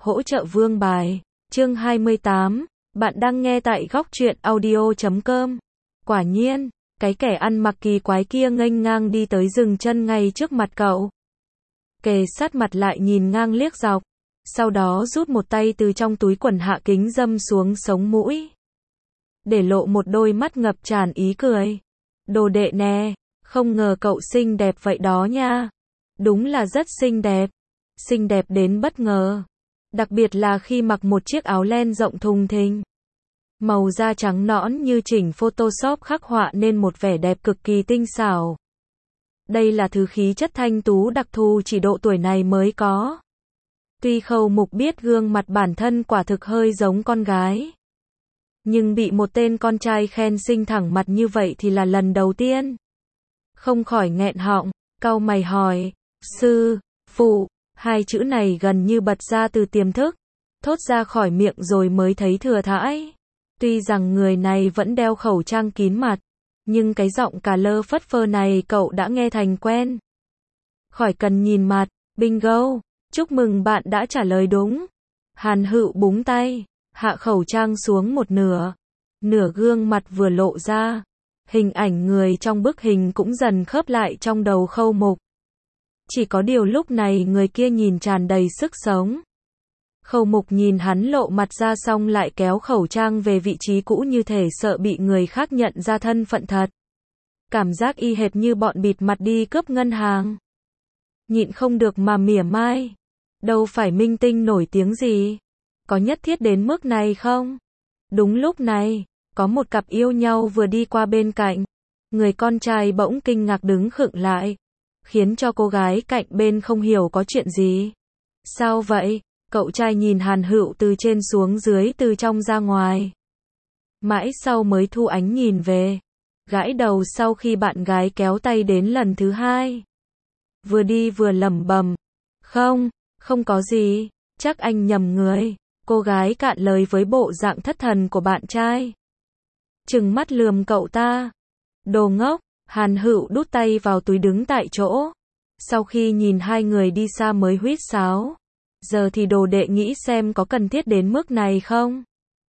Hỗ trợ vương bài. Chương 28. Bạn đang nghe tại góc truyện audio.com. Quả nhiên, cái kẻ ăn mặc kỳ quái kia nghênh ngang đi tới dừng chân ngay trước mặt cậu. Kề sát mặt lại nhìn ngang liếc dọc. Sau đó rút một tay từ trong túi quần hạ kính dâm xuống sống mũi. Để lộ một đôi mắt ngập tràn ý cười. Đồ đệ nè, không ngờ cậu xinh đẹp vậy đó nha. Đúng là rất xinh đẹp. Xinh đẹp đến bất ngờ. Đặc biệt là khi mặc một chiếc áo len rộng thùng thình. Màu da trắng nõn như chỉnh Photoshop khắc họa nên một vẻ đẹp cực kỳ tinh xảo. Đây là thứ khí chất thanh tú đặc thù chỉ độ tuổi này mới có. Tuy Khâu Mục biết gương mặt bản thân quả thực hơi giống con gái. Nhưng bị một tên con trai khen xinh thẳng mặt như vậy thì là lần đầu tiên. Không khỏi nghẹn họng, cau mày hỏi, sư, phụ, hai chữ này gần như bật ra từ tiềm thức, thốt ra khỏi miệng rồi mới thấy thừa thãi. Tuy rằng người này vẫn đeo khẩu trang kín mặt, nhưng cái giọng cà lơ phất phơ này cậu đã nghe thành quen. Khỏi cần nhìn mặt, bingo, chúc mừng bạn đã trả lời đúng. Hàn Hựu búng tay, hạ khẩu trang xuống một nửa. Nửa gương mặt vừa lộ ra. Hình ảnh người trong bức hình cũng dần khớp lại trong đầu Khâu Mục. Chỉ có điều lúc này người kia nhìn tràn đầy sức sống. Khâu Mục nhìn hắn lộ mặt ra xong lại kéo khẩu trang về vị trí cũ như thể sợ bị người khác nhận ra thân phận thật. Cảm giác y hệt như bọn bịt mặt đi cướp ngân hàng. Nhịn không được mà mỉa mai. Đâu phải minh tinh nổi tiếng gì. Có nhất thiết đến mức này không? Đúng lúc này, có một cặp yêu nhau vừa đi qua bên cạnh. Người con trai bỗng kinh ngạc đứng khựng lại. Khiến cho cô gái cạnh bên không hiểu có chuyện gì. Sao vậy? Cậu trai nhìn Hàn Hựu từ trên xuống dưới từ trong ra ngoài. Mãi sau mới thu ánh nhìn về. Gãi đầu sau khi bạn gái kéo tay đến lần thứ hai. Vừa đi vừa lẩm bẩm. Không có gì, chắc anh nhầm người. Cô gái cạn lời với bộ dạng thất thần của bạn trai. Trừng mắt lườm cậu ta. Đồ ngốc, Hàn Hựu đút tay vào túi đứng tại chỗ. Sau khi nhìn hai người đi xa mới huýt sáo. Giờ thì đồ đệ nghĩ xem có cần thiết đến mức này không?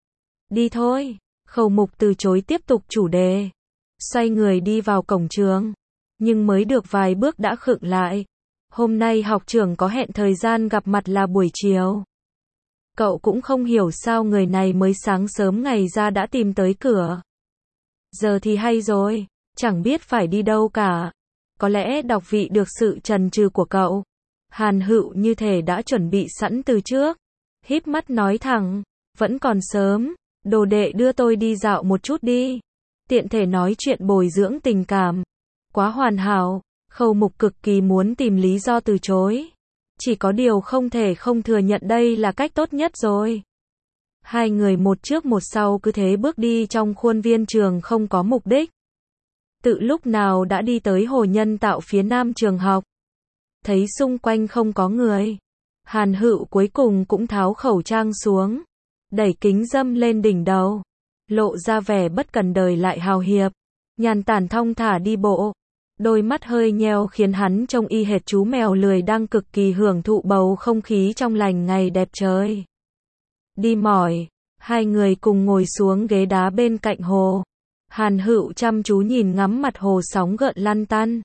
Đi thôi. Khâu Mục từ chối tiếp tục chủ đề. Xoay người đi vào cổng trường. Nhưng mới được vài bước đã khựng lại. Hôm nay học trưởng có hẹn thời gian gặp mặt là buổi chiều. Cậu cũng không hiểu sao người này mới sáng sớm ngày ra đã tìm tới cửa. Giờ thì hay rồi, chẳng biết phải đi đâu cả. Có lẽ đọc vị được sự chần chừ của cậu. Hàn Hựu như thể đã chuẩn bị sẵn từ trước. Híp mắt nói thẳng, vẫn còn sớm, đồ đệ đưa tôi đi dạo một chút đi. Tiện thể nói chuyện bồi dưỡng tình cảm. Quá hoàn hảo, Khâu Mục cực kỳ muốn tìm lý do từ chối. Chỉ có điều không thể không thừa nhận đây là cách tốt nhất rồi. Hai người một trước một sau cứ thế bước đi trong khuôn viên trường không có mục đích. Tự lúc nào đã đi tới hồ nhân tạo phía nam trường học. Thấy xung quanh không có người. Hàn Hựu cuối cùng cũng tháo khẩu trang xuống. Đẩy kính dâm lên đỉnh đầu. Lộ ra vẻ bất cần đời lại hào hiệp. Nhàn tản thong thả đi bộ. Đôi mắt hơi nheo khiến hắn trông y hệt chú mèo lười đang cực kỳ hưởng thụ bầu không khí trong lành ngày đẹp trời. Đi mỏi, hai người cùng ngồi xuống ghế đá bên cạnh hồ. Hàn Hựu chăm chú nhìn ngắm mặt hồ sóng gợn lăn tăn.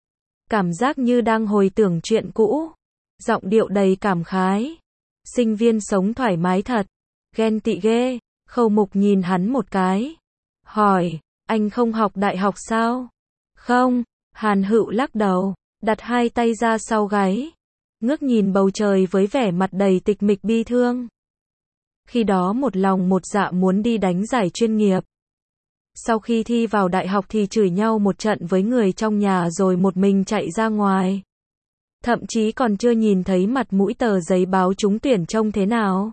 Cảm giác như đang hồi tưởng chuyện cũ. Giọng điệu đầy cảm khái. Sinh viên sống thoải mái thật. Ghen tị ghê. Khâu Mục nhìn hắn một cái. Hỏi, anh không học đại học sao? Không. Hàn Hựu lắc đầu, đặt hai tay ra sau gáy, ngước nhìn bầu trời với vẻ mặt đầy tịch mịch bi thương. Khi đó một lòng một dạ muốn đi đánh giải chuyên nghiệp. Sau khi thi vào đại học thì chửi nhau một trận với người trong nhà rồi một mình chạy ra ngoài. Thậm chí còn chưa nhìn thấy mặt mũi tờ giấy báo trúng tuyển trông thế nào.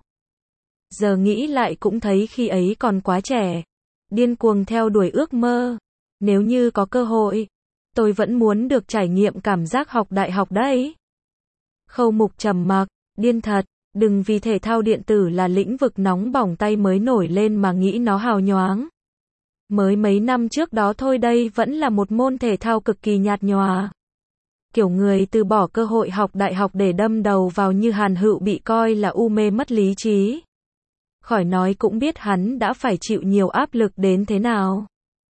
Giờ nghĩ lại cũng thấy khi ấy còn quá trẻ. Điên cuồng theo đuổi ước mơ. Nếu như có cơ hội, tôi vẫn muốn được trải nghiệm cảm giác học đại học đấy. Khâu Mục trầm mặc, điên thật, đừng vì thể thao điện tử là lĩnh vực nóng bỏng tay mới nổi lên mà nghĩ nó hào nhoáng. Mới mấy năm trước đó thôi đây vẫn là một môn thể thao cực kỳ nhạt nhòa. Kiểu người từ bỏ cơ hội học đại học để đâm đầu vào như Hàn Hựu bị coi là u mê mất lý trí. Khỏi nói cũng biết hắn đã phải chịu nhiều áp lực đến thế nào.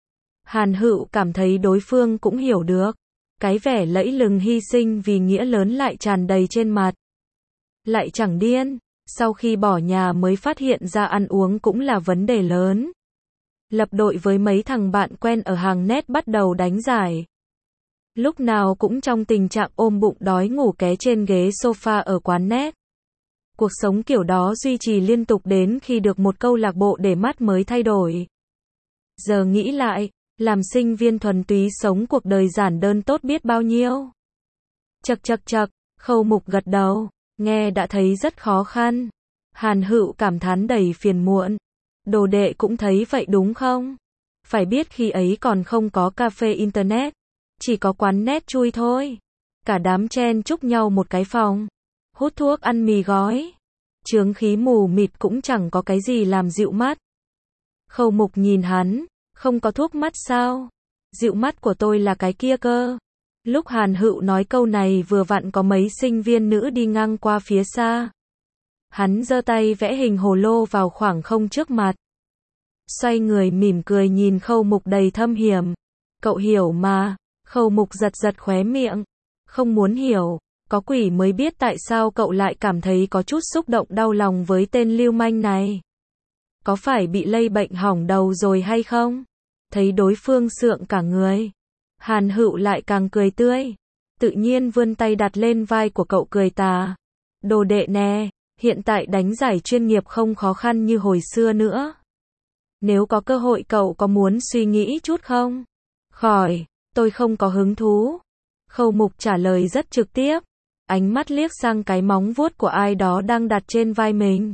Hàn Hựu cảm thấy đối phương cũng hiểu được. Cái vẻ lẫy lừng hy sinh vì nghĩa lớn lại tràn đầy trên mặt. Lại chẳng điên, sau khi bỏ nhà mới phát hiện ra ăn uống cũng là vấn đề lớn. Lập đội với mấy thằng bạn quen ở hàng net bắt đầu đánh giải. Lúc nào cũng trong tình trạng ôm bụng đói ngủ ké trên ghế sofa ở quán net. Cuộc sống kiểu đó duy trì liên tục đến khi được một câu lạc bộ để mắt mới thay đổi. Giờ nghĩ lại, làm sinh viên thuần túy sống cuộc đời giản đơn tốt biết bao nhiêu. Chậc chậc chậc, Khâu Mục gật đầu, nghe đã thấy rất khó khăn. Hàn Hựu cảm thán đầy phiền muộn. Đồ đệ cũng thấy vậy đúng không? Phải biết khi ấy còn không có cafe internet, chỉ có quán net chui thôi. Cả đám chen chúc nhau một cái phòng, hút thuốc ăn mì gói. Chướng khí mù mịt cũng chẳng có cái gì làm dịu mắt. Khâu Mục nhìn hắn, không có thuốc mắt sao? Dịu mắt của tôi là cái kia cơ. Lúc Hàn Hựu nói câu này vừa vặn có mấy sinh viên nữ đi ngang qua phía xa. Hắn giơ tay vẽ hình hồ lô vào khoảng không trước mặt. Xoay người mỉm cười nhìn Khâu Mục đầy thâm hiểm. Cậu hiểu mà. Khâu Mục giật giật khóe miệng. Không muốn hiểu, có quỷ mới biết tại sao cậu lại cảm thấy có chút xúc động đau lòng với tên lưu manh này. Có phải bị lây bệnh hỏng đầu rồi hay không? Thấy đối phương sượng cả người. Hàn Hựu lại càng cười tươi. Tự nhiên vươn tay đặt lên vai của cậu cười tà. Đồ đệ nè, hiện tại đánh giải chuyên nghiệp không khó khăn như hồi xưa nữa. Nếu có cơ hội cậu có muốn suy nghĩ chút không? Khỏi, tôi không có hứng thú. Khâu Mục trả lời rất trực tiếp. Ánh mắt liếc sang cái móng vuốt của ai đó đang đặt trên vai mình.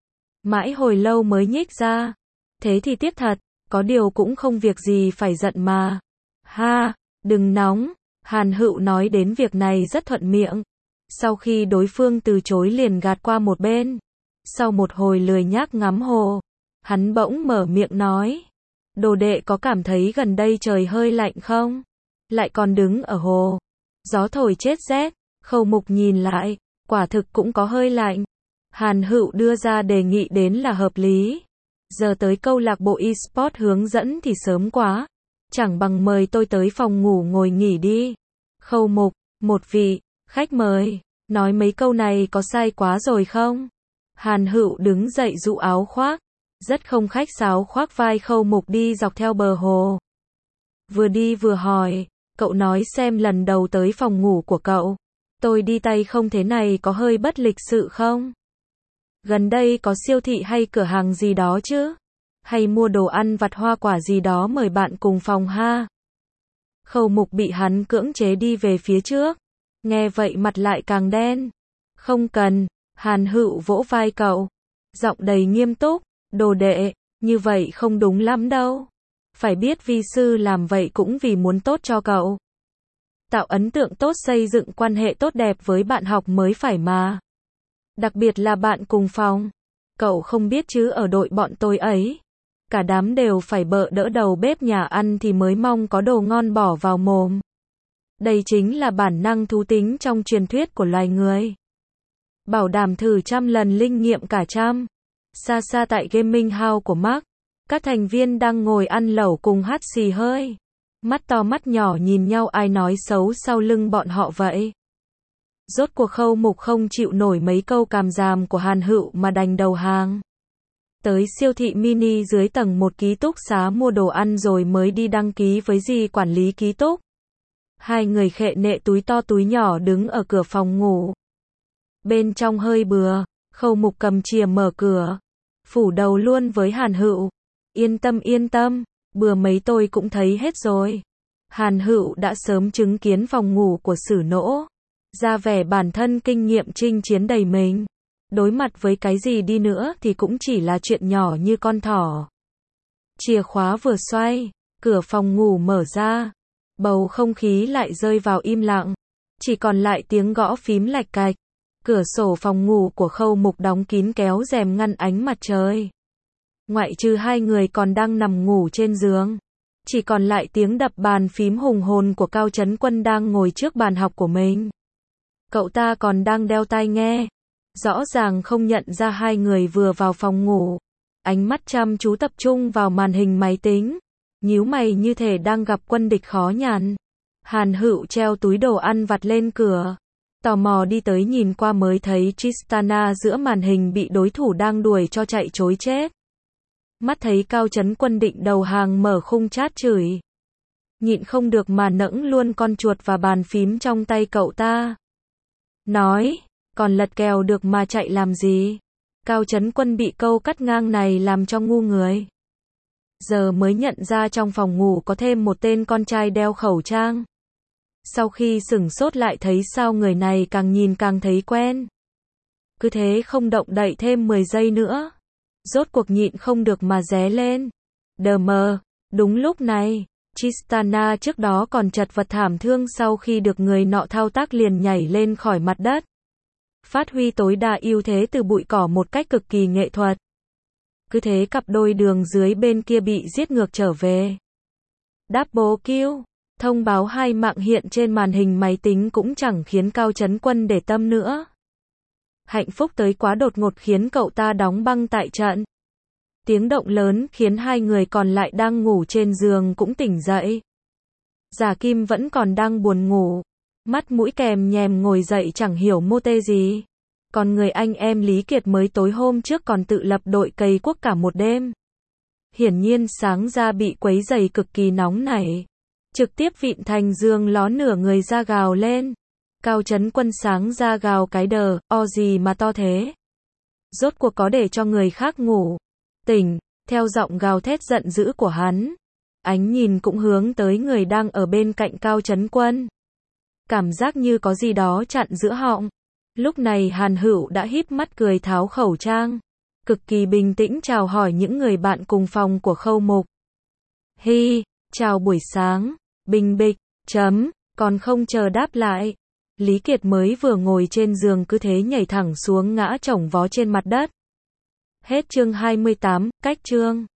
Mãi hồi lâu mới nhích ra. Thế thì tiếc thật, có điều cũng không việc gì phải giận mà. Ha, đừng nóng. Hàn Hựu nói đến việc này rất thuận miệng. Sau khi đối phương từ chối liền gạt qua một bên. Sau một hồi lười nhác ngắm hồ, hắn bỗng mở miệng nói. Đồ đệ có cảm thấy gần đây trời hơi lạnh không? Lại còn đứng ở hồ. Gió thổi chết rét. Khâu Mục nhìn lại, quả thực cũng có hơi lạnh. Hàn Hựu đưa ra đề nghị đến là hợp lý. Giờ tới câu lạc bộ e-sport hướng dẫn thì sớm quá. Chẳng bằng mời tôi tới phòng ngủ ngồi nghỉ đi. Khâu Mục, một vị khách mời, nói mấy câu này có sai quá rồi không? Hàn Hựu đứng dậy dụ áo khoác, rất không khách sáo khoác vai Khâu Mục đi dọc theo bờ hồ. Vừa đi vừa hỏi, cậu nói xem lần đầu tới phòng ngủ của cậu, tôi đi tay không thế này có hơi bất lịch sự không? Gần đây có siêu thị hay cửa hàng gì đó chứ? Hay mua đồ ăn vặt hoa quả gì đó mời bạn cùng phòng ha? Khâu Mục bị hắn cưỡng chế đi về phía trước. Nghe vậy mặt lại càng đen. Không cần. Hàn Hựu vỗ vai cậu. Giọng đầy nghiêm túc. Đồ đệ, như vậy không đúng lắm đâu. Phải biết vi sư làm vậy cũng vì muốn tốt cho cậu. Tạo ấn tượng tốt, xây dựng quan hệ tốt đẹp với bạn học mới phải mà. Đặc biệt là bạn cùng phòng. Cậu không biết chứ ở đội bọn tôi ấy. Cả đám đều phải bợ đỡ đầu bếp nhà ăn thì mới mong có đồ ngon bỏ vào mồm. Đây chính là bản năng thú tính trong truyền thuyết của loài người. Bảo đảm thử 100 lần linh nghiệm cả trăm. Xa xa tại gaming house của Mark, các thành viên đang ngồi ăn lẩu cùng hắt xì hơi. Mắt to mắt nhỏ nhìn nhau ai nói xấu sau lưng bọn họ vậy. Rốt cuộc Khâu Mục không chịu nổi mấy câu càm ràm của Hàn Hựu mà đành đầu hàng. Tới siêu thị mini dưới tầng 1 ký túc xá mua đồ ăn rồi mới đi đăng ký với dì quản lý ký túc. Hai người khệ nệ túi to túi nhỏ đứng ở cửa phòng ngủ. Bên trong hơi bừa, Khâu Mục cầm chìa mở cửa. Phủ đầu luôn với Hàn Hựu. Yên tâm, bừa mấy tôi cũng thấy hết rồi. Hàn Hựu đã sớm chứng kiến phòng ngủ của Sử Nỗ. Ra vẻ bản thân kinh nghiệm chinh chiến đầy mình. Đối mặt với cái gì đi nữa thì cũng chỉ là chuyện nhỏ như con thỏ. Chìa khóa vừa xoay, cửa phòng ngủ mở ra. Bầu không khí lại rơi vào im lặng. Chỉ còn lại tiếng gõ phím lạch cạch. Cửa sổ phòng ngủ của Khâu Mục đóng kín kéo rèm ngăn ánh mặt trời. Ngoại trừ hai người còn đang nằm ngủ trên giường. Chỉ còn lại tiếng đập bàn phím hùng hồn của Cao Chấn Quân đang ngồi trước bàn học của mình. Cậu ta còn đang đeo tai nghe. Rõ ràng không nhận ra hai người vừa vào phòng ngủ. Ánh mắt chăm chú tập trung vào màn hình máy tính. Nhíu mày như thể đang gặp quân địch khó nhằn. Hàn Hựu treo túi đồ ăn vặt lên cửa. Tò mò đi tới nhìn qua mới thấy Tristana giữa màn hình bị đối thủ đang đuổi cho chạy trối chết. Mắt thấy Cao Chấn Quân định đầu hàng mở khung chat chửi. Nhịn không được mà nẫng luôn con chuột và bàn phím trong tay cậu ta. Nói, còn lật kèo được mà chạy làm gì? Cao Chấn Quân bị câu cắt ngang này làm cho ngu người. Giờ mới nhận ra trong phòng ngủ có thêm một tên con trai đeo khẩu trang. Sau khi sửng sốt lại thấy sao người này càng nhìn càng thấy quen. Cứ thế không động đậy thêm 10 giây nữa. Rốt cuộc nhịn không được mà ré lên. Đờ mờ, đúng lúc này, Tristana trước đó còn chật vật thảm thương sau khi được người nọ thao tác liền nhảy lên khỏi mặt đất. Phát huy tối đa ưu thế từ bụi cỏ một cách cực kỳ nghệ thuật. Cứ thế cặp đôi đường dưới bên kia bị giết ngược trở về. Double kill. Thông báo 2 mạng hiện trên màn hình máy tính cũng chẳng khiến Cao Chấn Quân để tâm nữa. Hạnh phúc tới quá đột ngột khiến cậu ta đóng băng tại trận. Tiếng động lớn khiến hai người còn lại đang ngủ trên giường cũng tỉnh dậy. Giả Kim vẫn còn đang buồn ngủ. Mắt mũi kèm nhèm ngồi dậy chẳng hiểu mô tê gì. Còn người anh em Lý Kiệt mới tối hôm trước còn tự lập đội cày cuốc cả một đêm. Hiển nhiên sáng ra bị quấy rầy cực kỳ nóng nảy. Trực tiếp vịn thành giường ló nửa người ra gào lên. Cao Chấn Quân sáng ra gào cái đờ, o gì mà to thế. Rốt cuộc có để cho người khác ngủ. Tỉnh, theo giọng gào thét giận dữ của hắn. Ánh nhìn cũng hướng tới người đang ở bên cạnh Cao Chấn Quân. Cảm giác như có gì đó chặn giữa họng. Lúc này Hàn Hựu đã híp mắt cười tháo khẩu trang. Cực kỳ bình tĩnh chào hỏi những người bạn cùng phòng của Khâu Mục. Hi, chào buổi sáng, bình bịch, còn không chờ đáp lại. Lý Kiệt mới vừa ngồi trên giường cứ thế nhảy thẳng xuống ngã chổng vó trên mặt đất. Hết chương 28, cách chương.